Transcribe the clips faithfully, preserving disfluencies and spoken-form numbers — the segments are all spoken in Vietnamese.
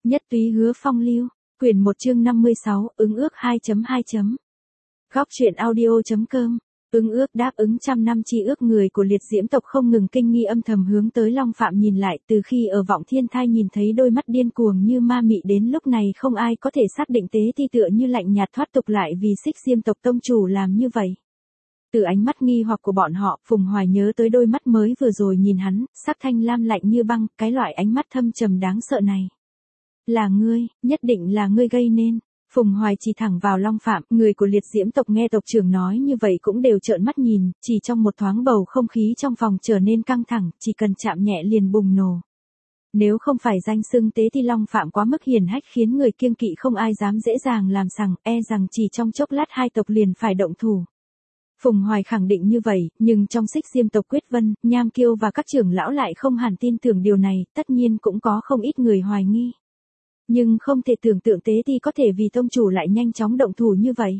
Nhất túy hứa phong lưu, quyển một chương năm mươi sáu, ứng ước hai chấm hai. Góc truyện audio chấm com, ứng ước đáp ứng trăm năm chi ước. Người của liệt diễm tộc không ngừng kinh nghi âm thầm hướng tới Long Phạm nhìn lại. Từ khi ở Vọng Thiên Thai nhìn thấy đôi mắt điên cuồng như ma mị đến lúc này không ai có thể xác định Tế Ti tựa như lạnh nhạt thoát tục lại vì Xích Diêm tộc tông chủ làm như vậy. Từ ánh mắt nghi hoặc của bọn họ, Phùng Hoài nhớ tới đôi mắt mới vừa rồi nhìn hắn, sắc thanh lam lạnh như băng, cái loại ánh mắt thâm trầm đáng sợ này. Là ngươi, nhất định là ngươi gây nên. Phùng Hoài chỉ thẳng vào Long Phạm. Người của liệt diễm tộc nghe tộc trưởng nói như vậy cũng đều trợn mắt nhìn, chỉ trong một thoáng bầu không khí trong phòng trở nên căng thẳng, chỉ cần chạm nhẹ liền bùng nổ. Nếu không phải danh xưng Tế Ti Long Phạm quá mức hiển hách khiến người kiêng kỵ không ai dám dễ dàng làm sằng, e rằng chỉ trong chốc lát hai tộc liền phải động thủ. Phùng Hoài khẳng định như vậy, nhưng trong Xích Diêm tộc Quyết Vân, Nham Kiêu và các trưởng lão lại không hẳn tin tưởng điều này, tất nhiên cũng có không ít người hoài nghi. Nhưng không thể tưởng tượng Tế Ti có thể vì tông chủ lại nhanh chóng động thủ như vậy.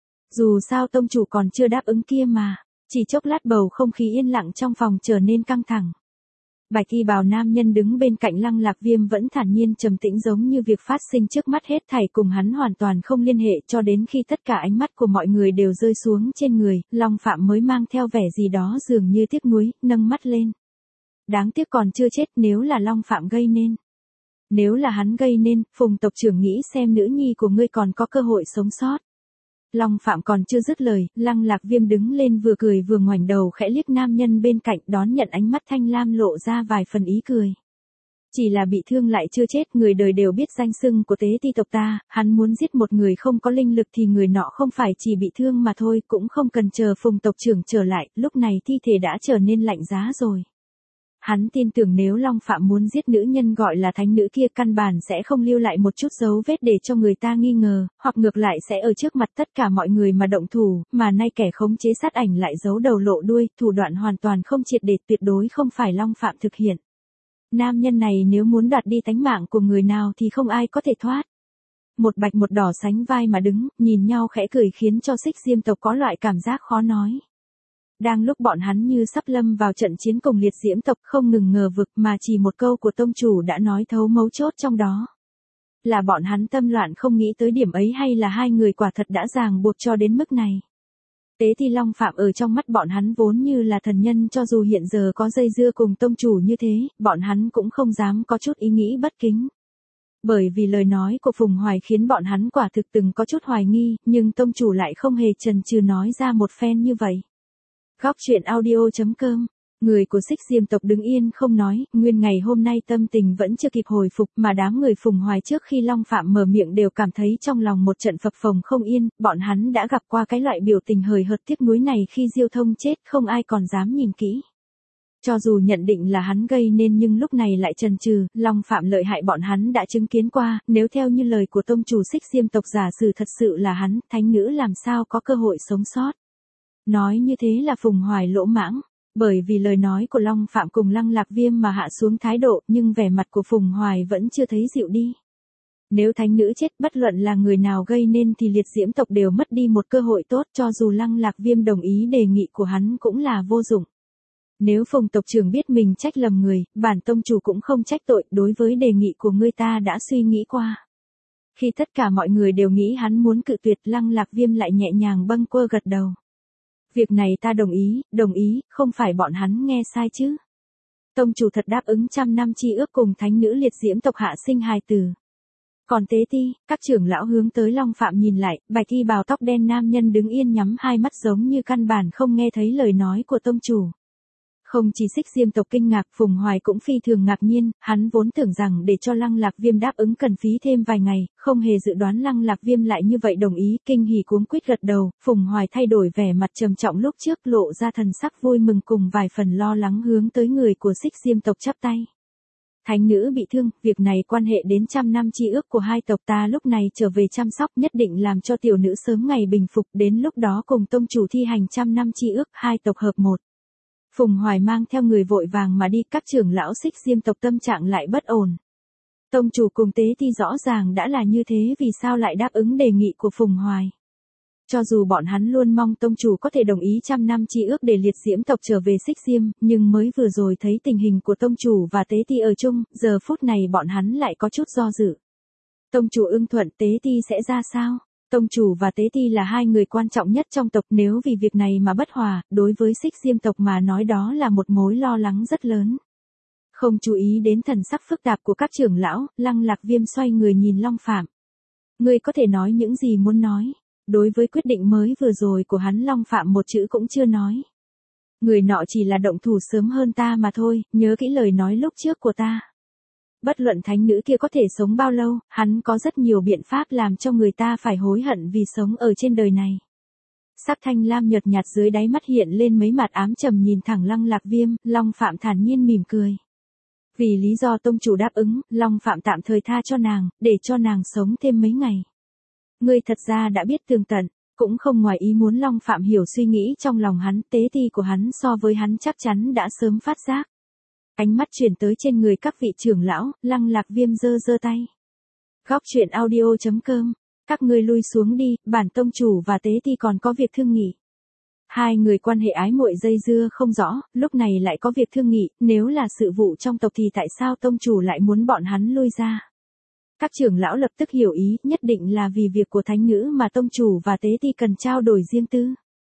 Dù sao tông chủ còn chưa đáp ứng kia mà, chỉ chốc lát bầu không khí yên lặng trong phòng trở nên căng thẳng. Bạch y bào nam nhân đứng bên cạnh Lăng Lạc Viêm vẫn thản nhiên trầm tĩnh giống như việc phát sinh trước mắt hết thảy cùng hắn hoàn toàn không liên hệ cho đến khi tất cả ánh mắt của mọi người đều rơi xuống trên người, Long Phạm mới mang theo vẻ gì đó dường như tiếc nuối, nâng mắt lên. Đáng tiếc còn chưa chết, nếu là Long Phạm gây nên. Nếu là hắn gây nên, Phùng tộc trưởng nghĩ xem nữ nhi của ngươi còn có cơ hội sống sót. Long Phạm còn chưa dứt lời, Lăng Lạc Viêm đứng lên vừa cười vừa ngoảnh đầu khẽ liếc nam nhân bên cạnh đón nhận ánh mắt thanh lam lộ ra vài phần ý cười. Chỉ là bị thương lại chưa chết, người đời đều biết danh xưng của Tế Ti tộc ta, hắn muốn giết một người không có linh lực thì người nọ không phải chỉ bị thương mà thôi, cũng không cần chờ Phùng tộc trưởng trở lại, lúc này thi thể đã trở nên lạnh giá rồi. Hắn tin tưởng nếu Long Phạm muốn giết nữ nhân gọi là thánh nữ kia căn bản sẽ không lưu lại một chút dấu vết để cho người ta nghi ngờ, hoặc ngược lại sẽ ở trước mặt tất cả mọi người mà động thủ, mà nay kẻ khống chế sát ảnh lại giấu đầu lộ đuôi, thủ đoạn hoàn toàn không triệt để, tuyệt đối không phải Long Phạm thực hiện. Nam nhân này nếu muốn đoạt đi tánh mạng của người nào thì không ai có thể thoát. Một bạch một đỏ sánh vai mà đứng, nhìn nhau khẽ cười khiến cho Xích Diêm tộc có loại cảm giác khó nói. Đang lúc bọn hắn như sắp lâm vào trận chiến cùng liệt diễm tộc không ngừng ngờ vực mà chỉ một câu của tông chủ đã nói thấu mấu chốt trong đó. Là bọn hắn tâm loạn không nghĩ tới điểm ấy hay là hai người quả thật đã ràng buộc cho đến mức này. Tế Ti Long Phạm ở trong mắt bọn hắn vốn như là thần nhân, cho dù hiện giờ có dây dưa cùng tông chủ như thế, bọn hắn cũng không dám có chút ý nghĩ bất kính. Bởi vì lời nói của Phùng Hoài khiến bọn hắn quả thực từng có chút hoài nghi, nhưng tông chủ lại không hề chần chừ nói ra một phen như vậy. Góc truyện audio chấm com, người của Xích Diêm tộc đứng yên không nói, nguyên ngày hôm nay tâm tình vẫn chưa kịp hồi phục mà đám người Phùng Hoài trước khi Long Phạm mở miệng đều cảm thấy trong lòng một trận phập phồng không yên, bọn hắn đã gặp qua cái loại biểu tình hời hợt tiếc nuối này khi Diêu Thông chết, không ai còn dám nhìn kỹ. Cho dù nhận định là hắn gây nên nhưng lúc này lại chần chừ, Long Phạm lợi hại bọn hắn đã chứng kiến qua, nếu theo như lời của tông chủ Xích Diêm tộc giả sử thật sự là hắn, thánh nữ làm sao có cơ hội sống sót. Nói như thế là Phùng Hoài lỗ mãng, bởi vì lời nói của Long Phạm cùng Lăng Lạc Viêm mà hạ xuống thái độ, nhưng vẻ mặt của Phùng Hoài vẫn chưa thấy dịu đi. Nếu thánh nữ chết, bất luận là người nào gây nên thì liệt diễm tộc đều mất đi một cơ hội tốt, cho dù Lăng Lạc Viêm đồng ý đề nghị của hắn cũng là vô dụng. Nếu Phùng tộc trưởng biết mình trách lầm người, bản tông chủ cũng không trách tội, đối với đề nghị của ngươi ta đã suy nghĩ qua. Khi tất cả mọi người đều nghĩ hắn muốn cự tuyệt, Lăng Lạc Viêm lại nhẹ nhàng bâng quơ gật đầu. Việc này ta đồng ý, đồng ý, không phải bọn hắn nghe sai chứ. Tông chủ thật đáp ứng trăm năm chi ước cùng thánh nữ liệt diễm tộc hạ sinh hài tử. Còn Tế Ti, các trưởng lão hướng tới Long Phạm nhìn lại, bạch y bào tóc đen nam nhân đứng yên nhắm hai mắt giống như căn bản không nghe thấy lời nói của tông chủ. Không chỉ Xích Diêm tộc kinh ngạc, Phùng Hoài cũng phi thường ngạc nhiên, hắn vốn tưởng rằng để cho Lăng Lạc Viêm đáp ứng cần phí thêm vài ngày, không hề dự đoán Lăng Lạc Viêm lại như vậy đồng ý, kinh hỉ cuống quýt gật đầu, Phùng Hoài thay đổi vẻ mặt trầm trọng lúc trước lộ ra thần sắc vui mừng cùng vài phần lo lắng hướng tới người của Xích Diêm tộc chắp tay. Thánh nữ bị thương, việc này quan hệ đến trăm năm chi ước của hai tộc ta lúc này trở về chăm sóc nhất định làm cho tiểu nữ sớm ngày bình phục, đến lúc đó cùng tông chủ thi hành trăm năm chi ước, hai tộc hợp một. Phùng Hoài mang theo người vội vàng mà đi, các trưởng lão Xích Diêm tộc tâm trạng lại bất ổn. Tông chủ cùng Tế Ti rõ ràng đã là như thế, vì sao lại đáp ứng đề nghị của Phùng Hoài. Cho dù bọn hắn luôn mong tông chủ có thể đồng ý trăm năm chi ước để liệt diễm tộc trở về Xích Diêm, nhưng mới vừa rồi thấy tình hình của tông chủ và Tế Ti ở chung, giờ phút này bọn hắn lại có chút do dự. Tông chủ ưng thuận Tế Ti sẽ ra sao? Tông chủ và Tế Ti là hai người quan trọng nhất trong tộc, nếu vì việc này mà bất hòa, đối với Xích Diêm tộc mà nói đó là một mối lo lắng rất lớn. Không chú ý đến thần sắc phức tạp của các trưởng lão, Lăng Lạc Viêm xoay người nhìn Long Phạm. Ngươi có thể nói những gì muốn nói. Đối với quyết định mới vừa rồi của hắn, Long Phạm một chữ cũng chưa nói. Người nọ chỉ là động thủ sớm hơn ta mà thôi, nhớ kỹ lời nói lúc trước của ta. Bất luận thánh nữ kia có thể sống bao lâu, hắn có rất nhiều biện pháp làm cho người ta phải hối hận vì sống ở trên đời này. Sắc thanh lam nhợt nhạt dưới đáy mắt hiện lên mấy mặt ám trầm nhìn thẳng Lăng Lạc Viêm, Long Phạm thản nhiên mỉm cười. Vì lý do tông chủ đáp ứng, Long Phạm tạm thời tha cho nàng, để cho nàng sống thêm mấy ngày. Ngươi thật ra đã biết tường tận, cũng không ngoài ý muốn. Long Phạm hiểu suy nghĩ trong lòng hắn, Tế Ti của hắn so với hắn chắc chắn đã sớm phát giác. Ánh mắt chuyển tới trên người các vị trưởng lão, Lăng Lạc Viêm giơ giơ tay. Góc truyện audio chấm com, các ngươi lui xuống đi, bản tông chủ và Tế Ti còn có việc thương nghị. Hai người quan hệ ái muội dây dưa không rõ, lúc này lại có việc thương nghị, nếu là sự vụ trong tộc thì tại sao tông chủ lại muốn bọn hắn lui ra? Các trưởng lão lập tức hiểu ý, nhất định là vì việc của thánh nữ mà tông chủ và Tế Ti cần trao đổi riêng tư.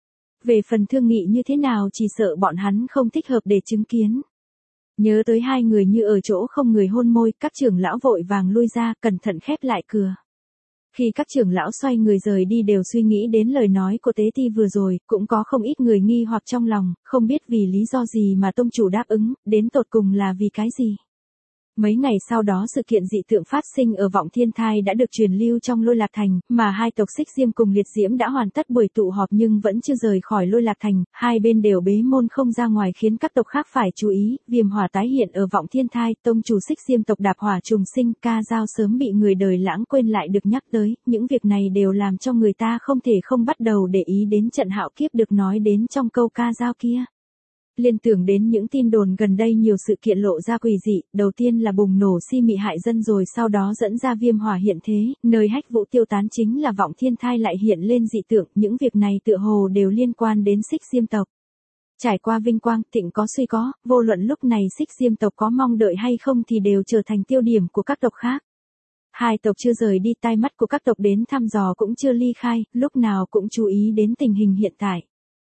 Về phần thương nghị như thế nào chỉ sợ bọn hắn không thích hợp để chứng kiến. Nhớ tới hai người như ở chỗ không người hôn môi, các trưởng lão vội vàng lui ra, cẩn thận khép lại cửa. Khi các trưởng lão xoay người rời đi đều suy nghĩ đến lời nói của Tế Ti vừa rồi, cũng có không ít người nghi hoặc trong lòng, không biết vì lý do gì mà tông chủ đáp ứng, đến tột cùng là vì cái gì. Mấy ngày sau đó sự kiện dị tượng phát sinh ở Vọng Thiên Thai đã được truyền lưu trong Lôi Lạc Thành, mà hai tộc Xích Diêm cùng Liệt Diễm đã hoàn tất buổi tụ họp nhưng vẫn chưa rời khỏi Lôi Lạc Thành, hai bên đều bế môn không ra ngoài khiến các tộc khác phải chú ý. Viêm hỏa tái hiện ở Vọng Thiên Thai, tông chủ Xích Diêm tộc đạp hỏa trùng sinh, ca dao sớm bị người đời lãng quên lại được nhắc tới, những việc này đều làm cho người ta không thể không bắt đầu để ý đến trận hạo kiếp được nói đến trong câu ca dao kia. Liên tưởng đến những tin đồn gần đây nhiều sự kiện lộ ra quỷ dị, đầu tiên là bùng nổ si mị hại dân rồi sau đó dẫn ra viêm hỏa hiện thế, nơi hách vụ tiêu tán chính là Vọng Thiên Thai lại hiện lên dị tượng, những việc này tựa hồ đều liên quan đến Xích Diêm tộc. Trải qua vinh quang, thịnh có suy có, vô luận lúc này Xích Diêm tộc có mong đợi hay không thì đều trở thành tiêu điểm của các tộc khác. Hai tộc chưa rời đi, tai mắt của các tộc đến thăm dò cũng chưa ly khai, lúc nào cũng chú ý đến tình hình hiện tại.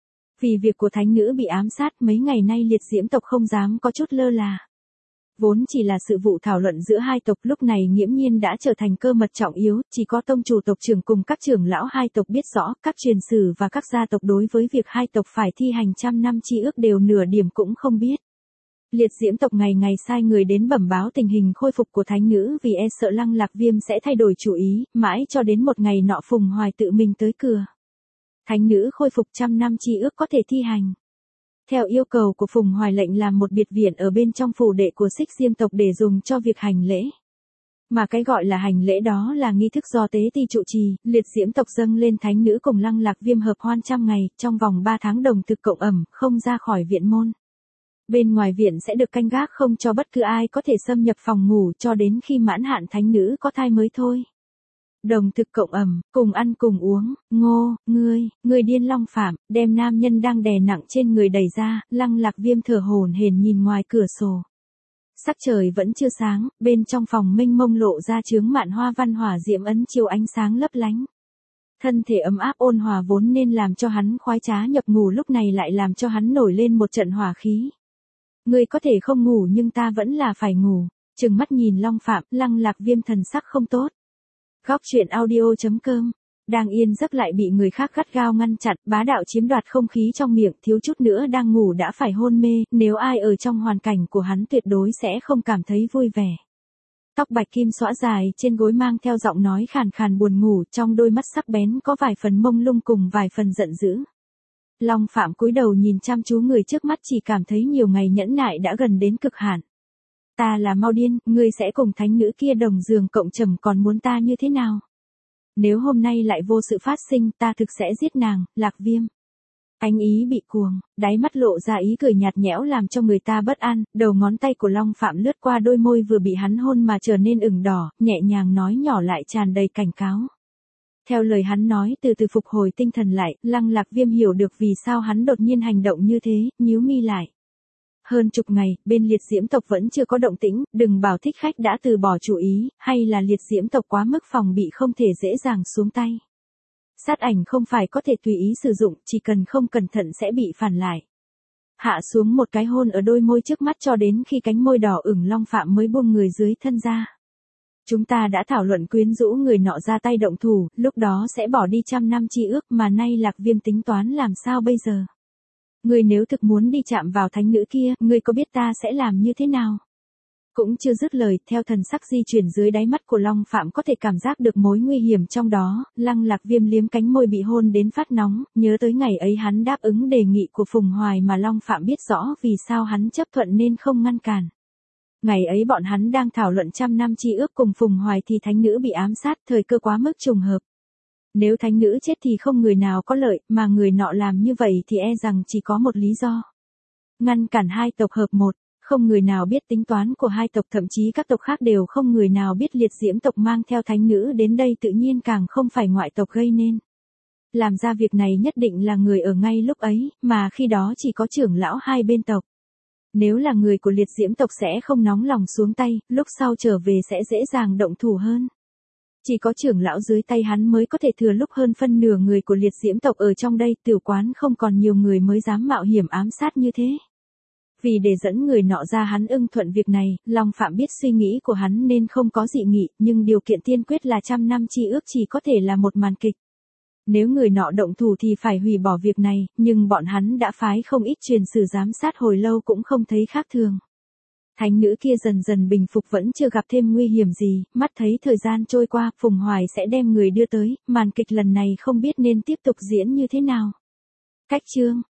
Vì việc của thánh nữ bị ám sát mấy ngày nay Liệt Diễm tộc không dám có chút lơ là. Vốn chỉ là sự vụ thảo luận giữa hai tộc lúc này nghiễm nhiên đã trở thành cơ mật trọng yếu, chỉ có tông chủ tộc trưởng cùng các trưởng lão hai tộc biết rõ, các truyền sử và các gia tộc đối với việc hai tộc phải thi hành trăm năm chi ước đều nửa điểm cũng không biết. Liệt Diễm tộc ngày ngày sai người đến bẩm báo tình hình khôi phục của thánh nữ vì e sợ Lăng Lạc Viêm sẽ thay đổi chủ ý, mãi cho đến một ngày nọ Phùng Hoài tự mình tới cửa. Thánh nữ khôi phục trăm năm chi ước có thể thi hành. Theo yêu cầu của Phùng Hoài lệnh làm một biệt viện ở bên trong phủ đệ của Xích Diêm tộc để dùng cho việc hành lễ. Mà cái gọi là hành lễ đó là nghi thức do Tế Ti trụ trì, Liệt Diễm tộc dâng lên thánh nữ cùng Lăng Lạc Viêm hợp hoan trăm ngày, trong vòng ba tháng đồng thực cộng ẩm, không ra khỏi viện môn. Bên ngoài viện sẽ được canh gác không cho bất cứ ai có thể xâm nhập phòng ngủ cho đến khi mãn hạn thánh nữ có thai mới thôi. Đồng thực cộng ẩm, cùng ăn cùng uống, ngô, ngươi, ngươi điên. Long Phạm, đem nam nhân đang đè nặng trên người đẩy ra, Lăng Lạc Viêm thở hổn hển nhìn ngoài cửa sổ. Sắc trời vẫn chưa sáng, bên trong phòng mênh mông lộ ra chướng mạn hoa văn hỏa diễm ấn chiếu ánh sáng lấp lánh. Thân thể ấm áp ôn hòa vốn nên làm cho hắn khoái trá nhập ngủ lúc này lại làm cho hắn nổi lên một trận hỏa khí. Ngươi có thể không ngủ nhưng ta vẫn là phải ngủ. Trừng mắt nhìn Long Phạm, Lăng Lạc Viêm thần sắc không tốt. Góc truyện audio chấm com, đang yên giấc lại bị người khác gắt gao ngăn chặn, bá đạo chiếm đoạt không khí trong miệng, thiếu chút nữa đang ngủ đã phải hôn mê, nếu ai ở trong hoàn cảnh của hắn tuyệt đối sẽ không cảm thấy vui vẻ. Tóc bạch kim xõa dài trên gối mang theo giọng nói khàn khàn buồn ngủ, trong đôi mắt sắc bén có vài phần mông lung cùng vài phần giận dữ. Long Phạm cúi đầu nhìn chăm chú người trước mắt chỉ cảm thấy nhiều ngày nhẫn nại đã gần đến cực hạn. Ta là mau điên, ngươi sẽ cùng thánh nữ kia đồng giường cộng trầm còn muốn ta như thế nào? Nếu hôm nay lại vô sự phát sinh ta thực sẽ giết nàng, Lạc Viêm. Ánh ý bị cuồng, đáy mắt lộ ra ý cười nhạt nhẽo làm cho người ta bất an, đầu ngón tay của Long Phạm lướt qua đôi môi vừa bị hắn hôn mà trở nên ửng đỏ, nhẹ nhàng nói nhỏ lại tràn đầy cảnh cáo. Theo lời hắn nói từ từ phục hồi tinh thần lại, Lăng Lạc Viêm hiểu được vì sao hắn đột nhiên hành động như thế, nhíu mi lại. Hơn chục ngày, bên liệt diễm tộc vẫn chưa có động tĩnh, đừng bảo thích khách đã từ bỏ chủ ý, hay là liệt diễm tộc quá mức phòng bị không thể dễ dàng xuống tay. Sát ảnh không phải có thể tùy ý sử dụng, chỉ cần không cẩn thận sẽ bị phản lại. Hạ xuống một cái hôn ở đôi môi trước mắt cho đến khi cánh môi đỏ ửng Long Phạm mới buông người dưới thân ra. Chúng ta đã thảo luận quyến rũ người nọ ra tay động thủ, lúc đó sẽ bỏ đi trăm năm chi ước mà nay Lạc Viêm tính toán làm sao bây giờ. Ngươi nếu thực muốn đi chạm vào thánh nữ kia, ngươi có biết ta sẽ làm như thế nào? Cũng chưa dứt lời, theo thần sắc di chuyển dưới đáy mắt của Long Phạm có thể cảm giác được mối nguy hiểm trong đó, Lăng Lạc Viêm liếm cánh môi bị hôn đến phát nóng, nhớ tới ngày ấy hắn đáp ứng đề nghị của Phùng Hoài mà Long Phạm biết rõ vì sao hắn chấp thuận nên không ngăn cản. Ngày ấy bọn hắn đang thảo luận trăm năm chi ước cùng Phùng Hoài thì thánh nữ bị ám sát, thời cơ quá mức trùng hợp. Nếu thánh nữ chết thì không người nào có lợi, mà người nọ làm như vậy thì e rằng chỉ có một lý do. Ngăn cản hai tộc hợp một, không người nào biết tính toán của hai tộc, thậm chí các tộc khác đều không người nào biết liệt diễm tộc mang theo thánh nữ đến đây, tự nhiên càng không phải ngoại tộc gây nên. Làm ra việc này nhất định là người ở ngay lúc ấy, mà khi đó chỉ có trưởng lão hai bên tộc. Nếu là người của liệt diễm tộc sẽ không nóng lòng xuống tay, lúc sau trở về sẽ dễ dàng động thủ hơn. Chỉ có trưởng lão dưới tay hắn mới có thể thừa lúc hơn phân nửa người của liệt diễm tộc ở trong đây, tiểu quán không còn nhiều người mới dám mạo hiểm ám sát như thế. Vì để dẫn người nọ ra hắn ưng thuận việc này, Long Phạm biết suy nghĩ của hắn nên không có dị nghị, nhưng điều kiện tiên quyết là trăm năm chi ước chỉ có thể là một màn kịch. Nếu người nọ động thủ thì phải hủy bỏ việc này, nhưng bọn hắn đã phái không ít truyền sử giám sát hồi lâu cũng không thấy khác thường. Thánh nữ kia dần dần bình phục vẫn chưa gặp thêm nguy hiểm gì, mắt thấy thời gian trôi qua, Phùng Hoài sẽ đem người đưa tới, màn kịch lần này không biết nên tiếp tục diễn như thế nào. Cách chương